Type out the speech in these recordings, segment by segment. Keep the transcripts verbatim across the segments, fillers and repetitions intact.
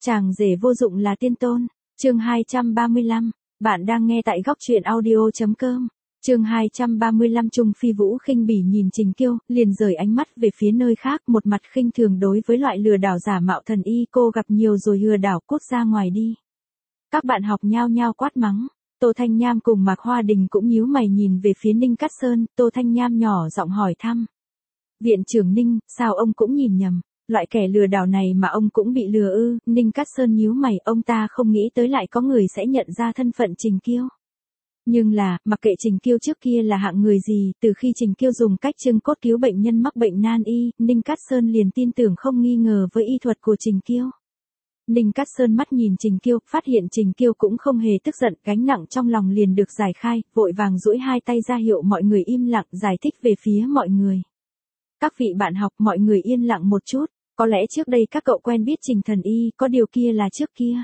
Chàng rể vô dụng là tiên tôn. Chương hai trăm ba mươi lăm. Bạn đang nghe tại góc truyện audio chấm com. Chương hai trăm ba mươi lăm. Trung Phi Vũ khinh bỉ nhìn Trình Kiêu, liền rời ánh mắt về phía nơi khác, một mặt khinh thường đối với loại lừa đảo giả mạo thần y. Cô gặp nhiều rồi, lừa đảo, cút ra ngoài đi. Các bạn học nhao nhao quát mắng. Tô Thanh Nham cùng Mạc Hoa Đình cũng nhíu mày nhìn về phía Ninh Cát Sơn. Tô Thanh Nham nhỏ giọng hỏi thăm. Viện trưởng Ninh, sao ông cũng nhìn nhầm? Loại kẻ lừa đảo này mà ông cũng bị lừa ư? Ninh Cát Sơn nhíu mày, ông ta không nghĩ tới lại có người sẽ nhận ra thân phận Trình Kiêu. Nhưng là, mặc kệ Trình Kiêu trước kia là hạng người gì, từ khi Trình Kiêu dùng cách xương cốt cứu bệnh nhân mắc bệnh nan y, Ninh Cát Sơn liền tin tưởng không nghi ngờ với y thuật của Trình Kiêu. Ninh Cát Sơn mắt nhìn Trình Kiêu, phát hiện Trình Kiêu cũng không hề tức giận, gánh nặng trong lòng liền được giải khai, vội vàng duỗi hai tay ra hiệu mọi người im lặng, giải thích về phía mọi người. Các vị bạn học, mọi người yên lặng một chút, có lẽ trước đây các cậu quen biết Trình Thần Y, có điều kia là trước kia.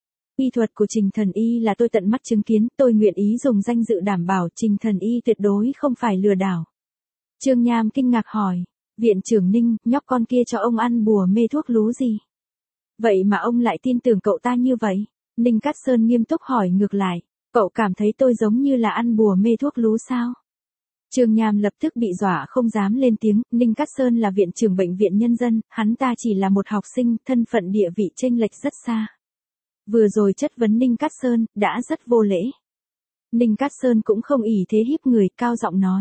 Y thuật của Trình Thần Y là tôi tận mắt chứng kiến, tôi nguyện ý dùng danh dự đảm bảo Trình Thần Y tuyệt đối không phải lừa đảo. Trương Nham kinh ngạc hỏi, viện trưởng Ninh, nhóc con kia cho ông ăn bùa mê thuốc lú gì? Vậy mà ông lại tin tưởng cậu ta như vậy? Ninh Cát Sơn nghiêm túc hỏi ngược lại, cậu cảm thấy tôi giống như là ăn bùa mê thuốc lú sao? Trương Nham lập tức bị dọa không dám lên tiếng. Ninh Cát Sơn là viện trưởng bệnh viện nhân dân, hắn ta chỉ là một học sinh, thân phận địa vị chênh lệch rất xa. Vừa rồi chất vấn Ninh Cát Sơn, đã rất vô lễ. Ninh Cát Sơn cũng không ỷ thế hiếp người, cao giọng nói.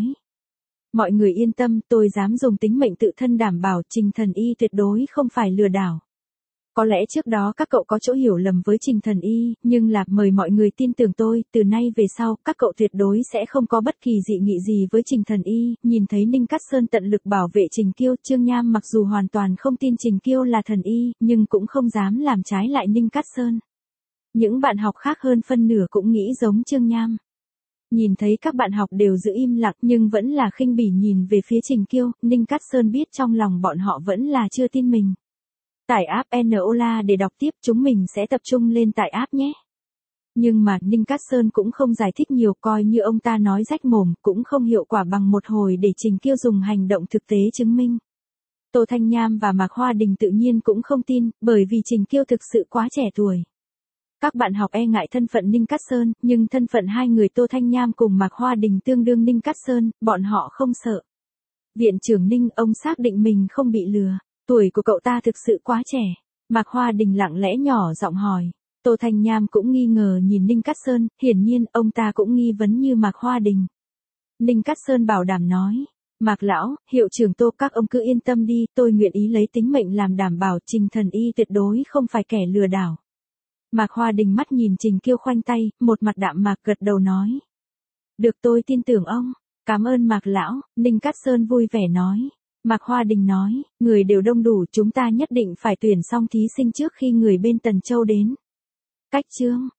Mọi người yên tâm, tôi dám dùng tính mệnh tự thân đảm bảo Trình Thần Y tuyệt đối không phải lừa đảo. Có lẽ trước đó các cậu có chỗ hiểu lầm với Trình Thần Y, nhưng là mời mọi người tin tưởng tôi, từ nay về sau, các cậu tuyệt đối sẽ không có bất kỳ dị nghị gì với Trình Thần Y. Nhìn thấy Ninh Cát Sơn tận lực bảo vệ Trình Kiêu, Trương Nham mặc dù hoàn toàn không tin Trình Kiêu là thần y, nhưng cũng không dám làm trái lại Ninh Cát Sơn. Những bạn học khác hơn phân nửa cũng nghĩ giống Trương Nham. Nhìn thấy các bạn học đều giữ im lặng nhưng vẫn là khinh bỉ nhìn về phía Trình Kiêu, Ninh Cát Sơn biết trong lòng bọn họ vẫn là chưa tin mình. Tải app Enola để đọc tiếp, chúng mình sẽ tập trung lên tải app nhé. Nhưng mà Ninh Cát Sơn cũng không giải thích nhiều, coi như ông ta nói rách mồm, cũng không hiệu quả bằng một hồi để Trình Kiêu dùng hành động thực tế chứng minh. Tô Thanh Nham và Mạc Hoa Đình tự nhiên cũng không tin, bởi vì Trình Kiêu thực sự quá trẻ tuổi. Các bạn học e ngại thân phận Ninh Cát Sơn, nhưng thân phận hai người Tô Thanh Nham cùng Mạc Hoa Đình tương đương Ninh Cát Sơn, bọn họ không sợ. Viện trưởng Ninh, ông xác định mình không bị lừa. Tuổi của cậu ta thực sự quá trẻ. Mạc Hoa Đình lặng lẽ nhỏ giọng hỏi. Tô Thanh Nham cũng nghi ngờ nhìn Ninh Cát Sơn, hiển nhiên ông ta cũng nghi vấn như Mạc Hoa Đình. Ninh Cát Sơn bảo đảm nói. Mạc lão, hiệu trưởng Tô, các ông cứ yên tâm đi, tôi nguyện ý lấy tính mệnh làm đảm bảo Trình Thần Y tuyệt đối không phải kẻ lừa đảo. Mạc Hoa Đình mắt nhìn Trình Kiêu khoanh tay, một mặt đạm mạc gật đầu nói. Được, tôi tin tưởng ông. Cảm ơn Mạc lão, Ninh Cát Sơn vui vẻ nói. Mạc Hoa Đình nói, người đều đông đủ, chúng ta nhất định phải tuyển xong thí sinh trước khi người bên Tần Châu đến. Cách chương.